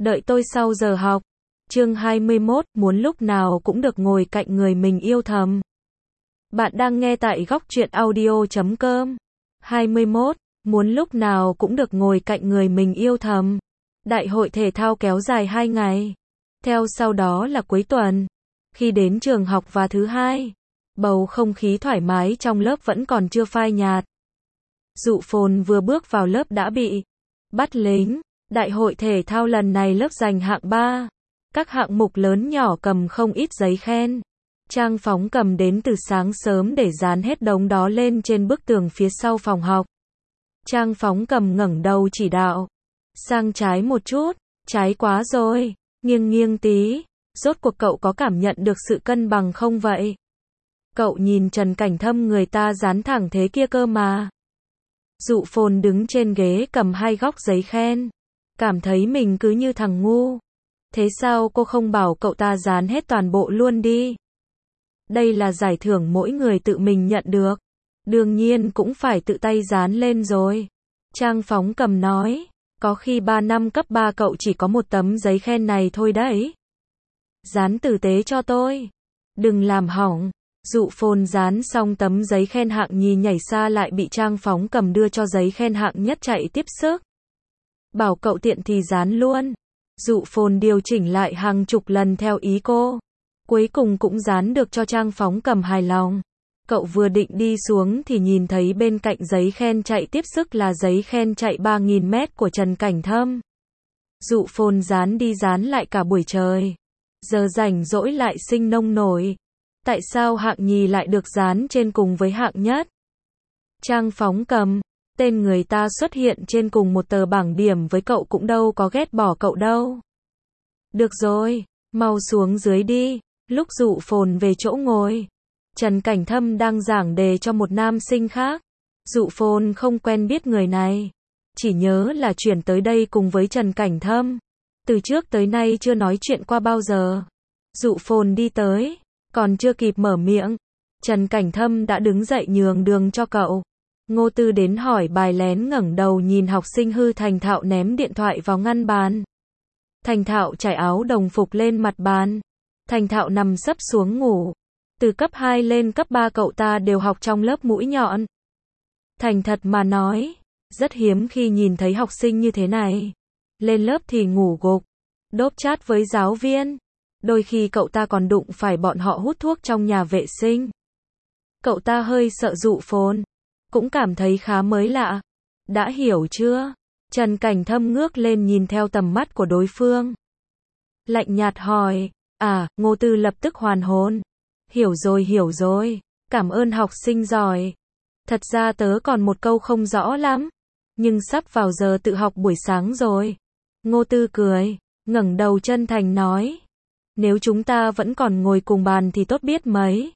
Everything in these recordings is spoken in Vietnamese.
đợi tôi sau giờ học. Chương 21, muốn lúc nào cũng được ngồi cạnh người mình yêu thầm. Bạn đang nghe tại góc truyện audio.com. 21, muốn lúc nào cũng được ngồi cạnh người mình yêu thầm. Đại hội thể thao kéo dài 2 ngày. Theo sau đó là cuối tuần. Khi đến trường học vào thứ hai, bầu không khí thoải mái trong lớp vẫn còn chưa phai nhạt. Dụ Phồn vừa bước vào lớp đã bị bắt lính. Đại hội thể thao lần này lớp giành hạng 3. Các hạng mục lớn nhỏ cầm không ít giấy khen. Trang Phóng cầm đến từ sáng sớm để dán hết đống đó lên trên bức tường phía sau phòng học. Trang Phóng cầm ngẩng đầu chỉ đạo. Sang trái một chút, trái quá rồi, nghiêng nghiêng tí. Rốt cuộc cậu có cảm nhận được sự cân bằng không vậy? Cậu nhìn Trần Cảnh Thâm người ta dán thẳng thế kia cơ mà. Dụ Phồn đứng trên ghế cầm 2 góc giấy khen. Cảm thấy mình cứ như thằng ngu. Thế sao cô không bảo cậu ta dán hết toàn bộ luôn đi? Đây là giải thưởng mỗi người tự mình nhận được. Đương nhiên cũng phải tự tay dán lên rồi. Trang Phóng cầm nói. Có khi 3 năm cấp 3 cậu chỉ có một tấm giấy khen này thôi đấy. Dán tử tế cho tôi. Đừng làm hỏng. Dụ Phồn dán xong tấm giấy khen hạng nhì nhảy xa lại bị Trang Phóng cầm đưa cho giấy khen hạng nhất chạy tiếp sức. Bảo cậu tiện thì dán luôn. Dụ Phồn điều chỉnh lại hàng chục lần theo ý cô. Cuối cùng cũng dán được cho Trang Phóng cầm hài lòng. Cậu vừa định đi xuống thì nhìn thấy bên cạnh giấy khen chạy tiếp sức là giấy khen chạy 3.000 mét của Trần Cảnh Thâm. Dụ Phồn dán đi dán lại cả buổi trời. Giờ rảnh rỗi lại sinh nông nổi. Tại sao hạng nhì lại được dán trên cùng với hạng nhất? Trang Phóng cầm. Tên người ta xuất hiện trên cùng một tờ bảng điểm với cậu cũng đâu có ghét bỏ cậu đâu. Được rồi, mau xuống dưới đi. Lúc Dụ Phồn về chỗ ngồi, Trần Cảnh Thâm đang giảng đề cho một nam sinh khác. Dụ Phồn không quen biết người này, chỉ nhớ là chuyển tới đây cùng với Trần Cảnh Thâm. Từ trước tới nay chưa nói chuyện qua bao giờ. Dụ Phồn đi tới, còn chưa kịp mở miệng, Trần Cảnh Thâm đã đứng dậy nhường đường cho cậu. Ngô Tư đến hỏi bài lén ngẩng đầu nhìn học sinh hư thành thạo ném điện thoại vào ngăn bàn. Thành thạo trải áo đồng phục lên mặt bàn. Thành thạo nằm sấp xuống ngủ. Từ cấp 2 lên cấp 3 cậu ta đều học trong lớp mũi nhọn. Thành thật mà nói, rất hiếm khi nhìn thấy học sinh như thế này. Lên lớp thì ngủ gục, đốp chat với giáo viên. Đôi khi cậu ta còn đụng phải bọn họ hút thuốc trong nhà vệ sinh. Cậu ta hơi sợ Dụ Phồn, cũng cảm thấy khá mới lạ. Đã hiểu chưa? Trần Cảnh Thâm ngước lên nhìn theo tầm mắt của đối phương. Lạnh nhạt hỏi. À, Ngô Tư lập tức hoàn hồn. Hiểu rồi. Cảm ơn học sinh giỏi. Thật ra tớ còn một câu không rõ lắm. Nhưng sắp vào giờ tự học buổi sáng rồi. Ngô Tư cười, ngẩng đầu chân thành nói. Nếu chúng ta vẫn còn ngồi cùng bàn thì tốt biết mấy.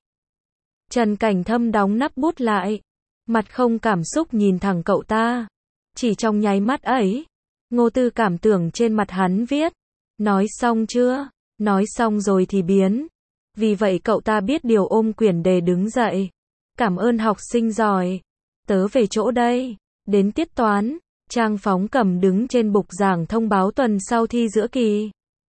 Trần Cảnh Thâm đóng nắp bút lại. Mặt không cảm xúc nhìn thẳng cậu ta. Chỉ trong nháy mắt ấy, Ngô Tư cảm tưởng trên mặt hắn viết. Nói xong chưa? Nói xong rồi thì biến. Vì vậy cậu ta biết điều ôm quyển đề đứng dậy. Cảm ơn học sinh giỏi. Tớ về chỗ đây. Đến tiết toán, Trang Phóng cầm đứng trên bục giảng thông báo tuần sau thi giữa kỳ.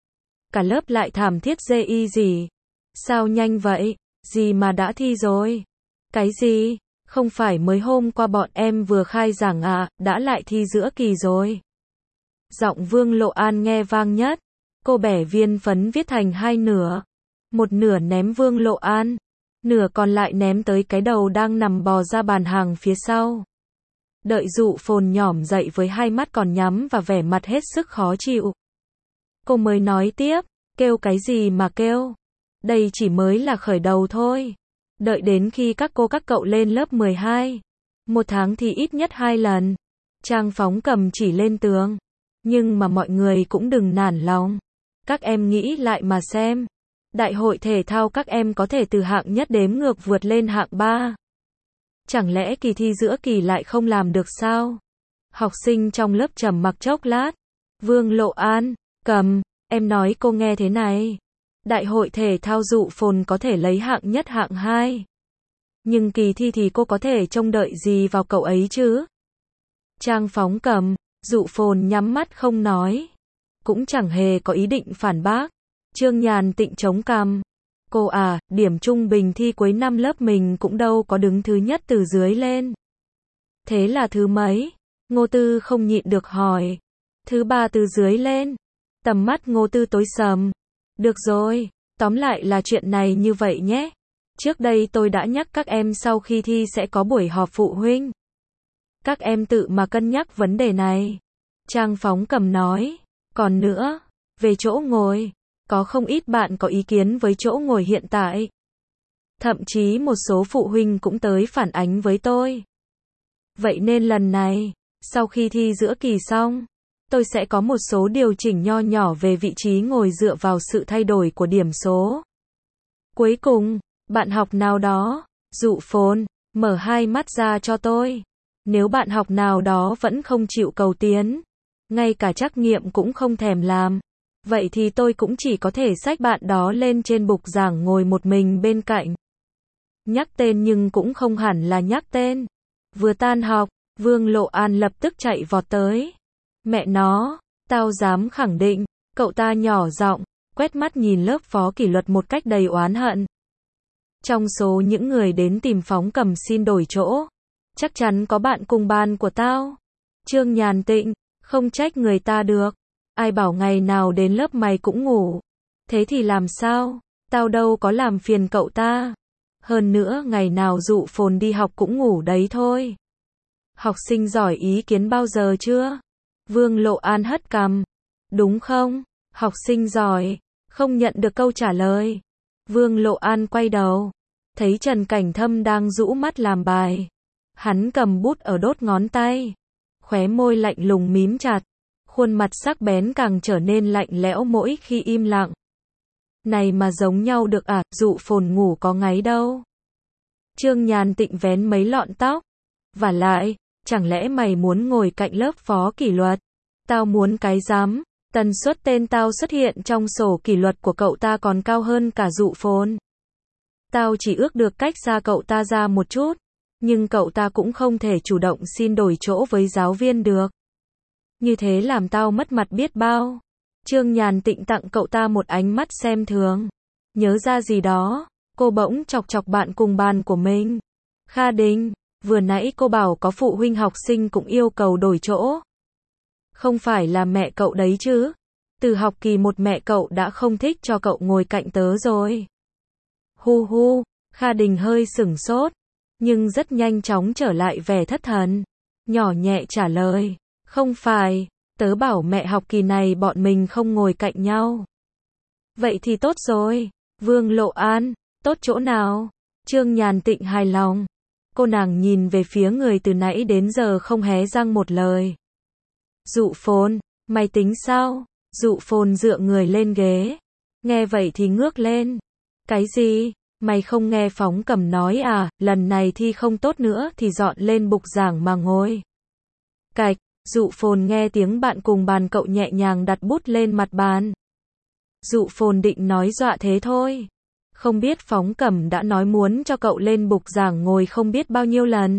Cả lớp lại thảm thiết dê y gì. Sao nhanh vậy? Gì mà đã thi rồi? Cái gì? Không phải mới hôm qua bọn em vừa khai giảng à, đã lại thi giữa kỳ rồi. Giọng Vương Lộ An nghe vang nhất. Cô bẻ viên phấn viết thành 2 nửa. Một nửa ném Vương Lộ An, nửa còn lại ném tới cái đầu đang nằm bò ra bàn hàng phía sau. Đợi Dụ Phồn nhỏm dậy với 2 mắt còn nhắm và vẻ mặt hết sức khó chịu. Cô mới nói tiếp, kêu cái gì mà kêu? Đây chỉ mới là khởi đầu thôi. Đợi đến khi các cô các cậu lên lớp 12, 1 tháng thì ít nhất 2 lần. Trang Phóng cầm chỉ lên tường. Nhưng mà mọi người cũng đừng nản lòng. Các em nghĩ lại mà xem. Đại hội thể thao các em có thể từ hạng nhất đếm ngược vượt lên hạng 3. Chẳng lẽ kỳ thi giữa kỳ lại không làm được sao? Học sinh trong lớp trầm mặc chốc lát. Vương Lộ An, cầm, em nói cô nghe thế này. Đại hội thể thao Dụ Phồn có thể lấy hạng nhất hạng 2. Nhưng kỳ thi thì cô có thể trông đợi gì vào cậu ấy chứ? Trang Phóng cầm, Dụ Phồn nhắm mắt không nói. cũng chẳng hề có ý định phản bác. Trương Nhàn Tịnh chống cằm. Cô à, điểm trung bình thi cuối năm lớp mình cũng đâu có đứng thứ nhất từ dưới lên. Thế là thứ mấy? Ngô Tư không nhịn được hỏi. Thứ ba từ dưới lên. Tầm mắt Ngô Tư tối sầm. Được rồi, tóm lại là chuyện này như vậy nhé. Trước đây tôi đã nhắc các em sau khi thi sẽ có buổi họp phụ huynh. Các em tự mà cân nhắc vấn đề này. Trang Phóng Cầm nói. Còn nữa, về chỗ ngồi, có không ít bạn có ý kiến với chỗ ngồi hiện tại. Thậm chí một số phụ huynh cũng tới phản ánh với tôi. Vậy nên lần này, sau khi thi giữa kỳ xong, tôi sẽ có một số điều chỉnh nho nhỏ về vị trí ngồi dựa vào sự thay đổi của điểm số. Cuối cùng, bạn học nào đó, dụ phồn, mở hai mắt ra cho tôi. Nếu bạn học nào đó vẫn không chịu cầu tiến, ngay cả trắc nghiệm cũng không thèm làm, vậy thì tôi cũng chỉ có thể xách bạn đó lên trên bục giảng ngồi một mình bên cạnh. Nhắc tên nhưng cũng không hẳn là nhắc tên. Vừa tan học, Vương Lộ An lập tức chạy vọt tới. Mẹ nó, tao dám khẳng định, cậu ta nhỏ giọng, quét mắt nhìn lớp phó kỷ luật một cách đầy oán hận. Trong số những người đến tìm Phóng Cầm xin đổi chỗ, chắc chắn có bạn cùng ban của tao. Trương Nhàn Tịnh, không trách người ta được. Ai bảo ngày nào đến lớp mày cũng ngủ. Thế thì làm sao? Tao đâu có làm phiền cậu ta. Hơn nữa ngày nào dụ phồn đi học cũng ngủ đấy thôi. Học sinh giỏi ý kiến bao giờ chưa? Vương Lộ An hất cằm. Đúng không? Học sinh giỏi. Không nhận được câu trả lời. Vương Lộ An quay đầu. Thấy Trần Cảnh Thâm đang rũ mắt làm bài. Hắn cầm bút ở đốt ngón tay. Khóe môi lạnh lùng mím chặt. Khuôn mặt sắc bén càng trở nên lạnh lẽo mỗi khi im lặng. Này mà giống nhau được à, dụ phồn ngủ có ngáy đâu. Trương Nhàn Tịnh vén mấy lọn tóc. Vả lại, chẳng lẽ mày muốn ngồi cạnh lớp phó kỷ luật? Tao muốn cái rắm, tần suất tên tao xuất hiện trong sổ kỷ luật của cậu ta còn cao hơn cả dụ phồn. Tao chỉ ước được cách xa cậu ta ra một chút, nhưng cậu ta cũng không thể chủ động xin đổi chỗ với giáo viên được. Như thế làm tao mất mặt biết bao. Trương Nhàn Tịnh tặng cậu ta một ánh mắt xem thường. Nhớ ra gì đó, cô bỗng chọc chọc bạn cùng bàn của mình. Kha Đình, vừa nãy cô bảo có phụ huynh học sinh cũng yêu cầu đổi chỗ. Không phải là mẹ cậu đấy chứ? Từ học kỳ 1 mẹ cậu đã không thích cho cậu ngồi cạnh tớ rồi. Hu hu, Kha Đình hơi sửng sốt, nhưng rất nhanh chóng trở lại vẻ thất thần. Nhỏ nhẹ trả lời, không phải, tớ bảo mẹ học kỳ này bọn mình không ngồi cạnh nhau. Vậy thì tốt rồi. Vương Lộ An, tốt chỗ nào? Trương Nhàn Tịnh hài lòng. Cô nàng nhìn về phía người từ nãy đến giờ không hé răng một lời. Dụ phồn, mày tính sao? Dụ phồn dựa người lên ghế. Nghe vậy thì ngước lên. Cái gì? Mày không nghe Phóng Cầm nói à, lần này thi không tốt nữa thì dọn lên bục giảng mà ngồi. Cạch, dụ phồn nghe tiếng bạn cùng bàn cậu nhẹ nhàng đặt bút lên mặt bàn. Dụ phồn định nói dọa thế thôi. Không biết Phóng Cầm đã nói muốn cho cậu lên bục giảng ngồi không biết bao nhiêu lần.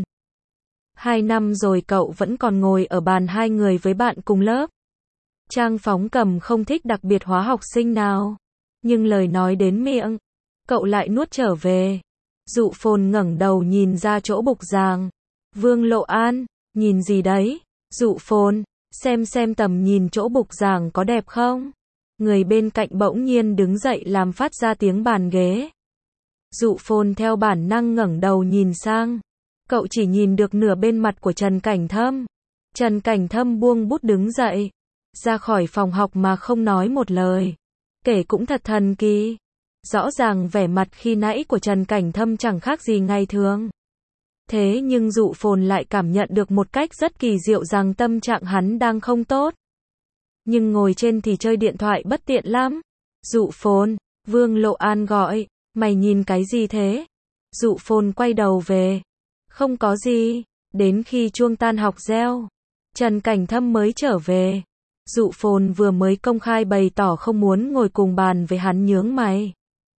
2 năm rồi cậu vẫn còn ngồi ở bàn hai người với bạn cùng lớp. Trang Phóng Cầm không thích đặc biệt hóa học sinh nào. Nhưng lời nói đến miệng, cậu lại nuốt trở về. Dụ phồn ngẩng đầu nhìn ra chỗ bục giảng. Vương Lộ An, nhìn gì đấy? Dụ phồn, xem tầm nhìn chỗ bục giảng có đẹp không? Người bên cạnh bỗng nhiên đứng dậy làm phát ra tiếng bàn ghế. Dụ phồn theo bản năng ngẩng đầu nhìn sang. Cậu chỉ nhìn được nửa bên mặt của Trần Cảnh Thâm. Trần Cảnh Thâm buông bút đứng dậy. Ra khỏi phòng học mà không nói một lời. Kể cũng thật thần kỳ. Rõ ràng vẻ mặt khi nãy của Trần Cảnh Thâm chẳng khác gì ngày thường. Thế nhưng dụ phồn lại cảm nhận được một cách rất kỳ diệu rằng tâm trạng hắn đang không tốt. Nhưng ngồi trên thì chơi điện thoại bất tiện lắm. Dụ phồn, Vương Lộ An gọi, mày nhìn cái gì thế? Dụ phồn quay đầu về. Không có gì, đến khi chuông tan học reo, Trần Cảnh Thâm mới trở về. Dụ phồn vừa mới công khai bày tỏ không muốn ngồi cùng bàn với hắn nhướng mày.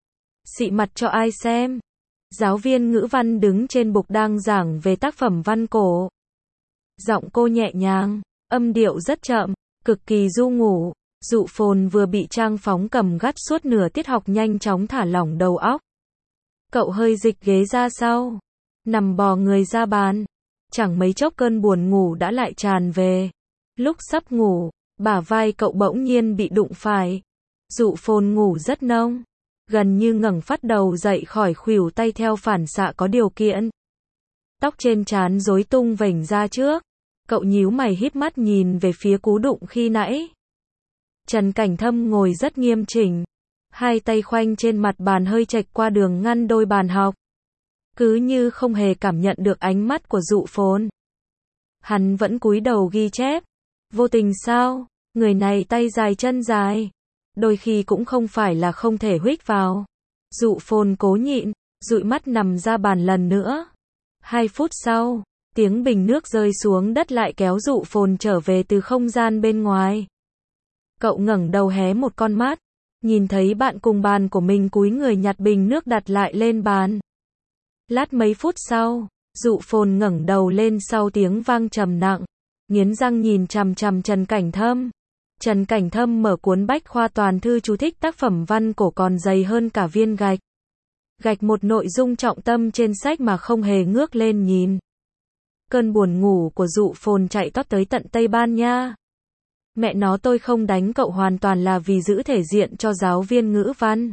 Xị mặt cho ai xem? Giáo viên ngữ văn đứng trên bục đang giảng về tác phẩm văn cổ. Giọng cô nhẹ nhàng, âm điệu rất chậm, cực kỳ du ngủ. Dụ Phồn vừa bị Trang Phóng cầm gắt suốt nửa tiết học nhanh chóng thả lỏng đầu óc. Cậu hơi dịch ghế ra sau, nằm bò người ra bàn. Chẳng mấy chốc cơn buồn ngủ đã lại tràn về. Lúc sắp ngủ, bả vai cậu bỗng nhiên bị đụng phải. Dụ Phồn ngủ rất nông, gần như ngẩng phát đầu dậy khỏi khuỷu tay theo phản xạ có điều kiện. Tóc trên trán rối tung vểnh ra trước. Cậu nhíu mày híp mắt nhìn về phía cú đụng khi nãy. Trần Cảnh Thâm ngồi rất nghiêm chỉnh, hai tay khoanh trên mặt bàn hơi chệch qua đường ngăn đôi bàn học. Cứ như không hề cảm nhận được ánh mắt của Dụ Phồn. Hắn vẫn cúi đầu ghi chép. Vô tình sao, người này tay dài chân dài. Đôi khi cũng không phải là không thể huých vào. Dụ Phồn cố nhịn, dụi mắt nằm ra bàn lần nữa. 2 phút sau, tiếng bình nước rơi xuống đất lại kéo Dụ Phồn trở về từ không gian bên ngoài. Cậu ngẩng đầu hé một con mắt, nhìn thấy bạn cùng bàn của mình cúi người nhặt bình nước đặt lại lên bàn. Lát mấy phút sau, Dụ Phồn ngẩng đầu lên sau tiếng vang trầm nặng, nghiến răng nhìn chằm chằm Trần Cảnh Thâm. Trần Cảnh Thâm mở cuốn bách khoa toàn thư chú thích tác phẩm văn cổ còn dày hơn cả viên gạch. Gạch một nội dung trọng tâm trên sách mà không hề ngước lên nhìn. Cơn buồn ngủ của Dụ Phồn chạy tót tới tận Tây Ban Nha. Mẹ nó, tôi không đánh cậu hoàn toàn là vì giữ thể diện cho giáo viên ngữ văn.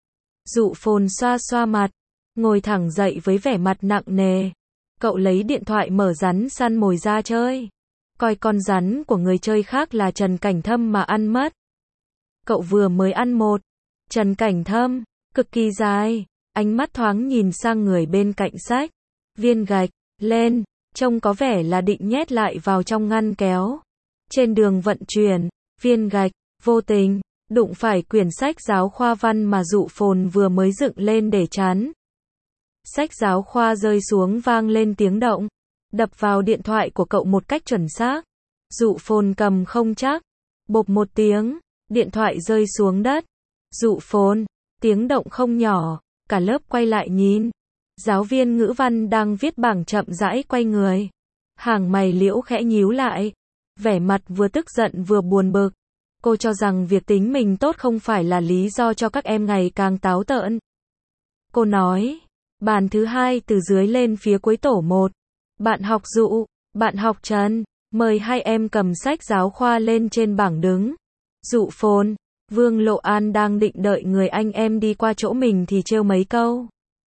Dụ Phồn xoa xoa mặt, ngồi thẳng dậy với vẻ mặt nặng nề. Cậu lấy điện thoại mở rắn săn mồi ra chơi. Coi con rắn của người chơi khác là Trần Cảnh Thâm mà ăn mất. Cậu vừa mới ăn một. Trần Cảnh Thâm, cực kỳ dài. Ánh mắt thoáng nhìn sang người bên cạnh sách. Viên gạch, lên, trông có vẻ là định nhét lại vào trong ngăn kéo. Trên đường vận chuyển, viên gạch, vô tình, đụng phải quyển sách giáo khoa văn mà Dụ Phồn vừa mới dựng lên để chắn. Sách giáo khoa rơi xuống vang lên tiếng động, đập vào điện thoại của cậu một cách chuẩn xác. Dụ Phồn cầm không chắc, bộp một tiếng, điện thoại rơi xuống đất. Dụ Phồn, tiếng động không nhỏ, cả lớp quay lại nhìn. Giáo viên ngữ văn đang viết bảng chậm rãi quay người. Hàng mày liễu khẽ nhíu lại, vẻ mặt vừa tức giận vừa buồn bực. Cô cho rằng việc tính mình tốt không phải là lý do cho các em ngày càng táo tợn. Cô nói, bàn thứ 2 từ dưới lên phía cuối tổ 1. Bạn học Dụ, bạn học Trần, mời hai em cầm sách giáo khoa lên trên bảng đứng. Dụ Phồn, Vương Lộ An đang định đợi người anh em đi qua chỗ mình thì trêu mấy câu.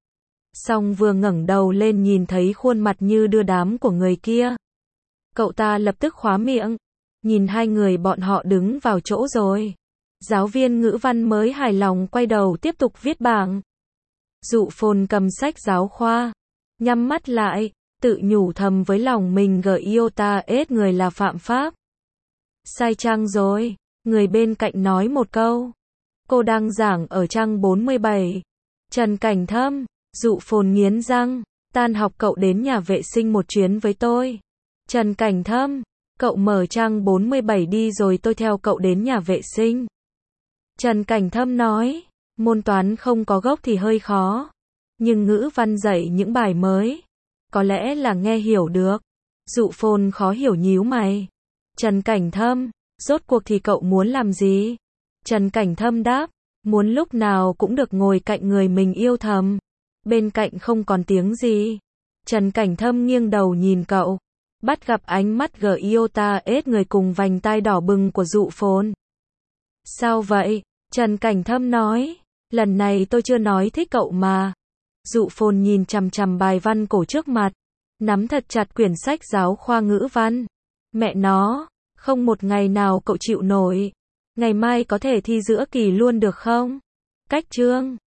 Xong vừa ngẩng đầu lên nhìn thấy khuôn mặt như đưa đám của người kia. Cậu ta lập tức khóa miệng, nhìn hai người bọn họ đứng vào chỗ rồi. Giáo viên ngữ văn mới hài lòng quay đầu tiếp tục viết bảng. Dụ Phồn cầm sách giáo khoa, nhắm mắt lại, tự nhủ thầm với lòng mình iota ết người là phạm pháp. Sai trang rồi, người bên cạnh nói một câu. Cô đang giảng ở trang 47. Trần Cảnh Thâm, Dụ Phồn nghiến răng, tan học cậu đến nhà vệ sinh một chuyến với tôi. Trần Cảnh Thâm, cậu mở trang 47 đi rồi tôi theo cậu đến nhà vệ sinh. Trần Cảnh Thâm nói, môn toán không có gốc thì hơi khó, nhưng ngữ văn dạy những bài mới, có lẽ là nghe hiểu được. Dụ Phồn khó hiểu nhíu mày. Trần Cảnh Thâm, rốt cuộc thì cậu muốn làm gì? Trần Cảnh Thâm đáp, muốn lúc nào cũng được ngồi cạnh người mình yêu thầm. Bên cạnh không còn tiếng gì. Trần Cảnh Thâm nghiêng đầu nhìn cậu, bắt gặp ánh mắt iota ết người cùng vành tai đỏ bừng của Dụ Phồn. Sao vậy? Trần Cảnh Thâm nói, lần này tôi chưa nói thích cậu mà. Dụ Phồn nhìn chằm chằm bài văn cổ trước mặt, nắm thật chặt quyển sách giáo khoa ngữ văn. Mẹ nó, không một ngày nào cậu chịu nổi. Ngày mai có thể thi giữa kỳ luôn được không? Cách chương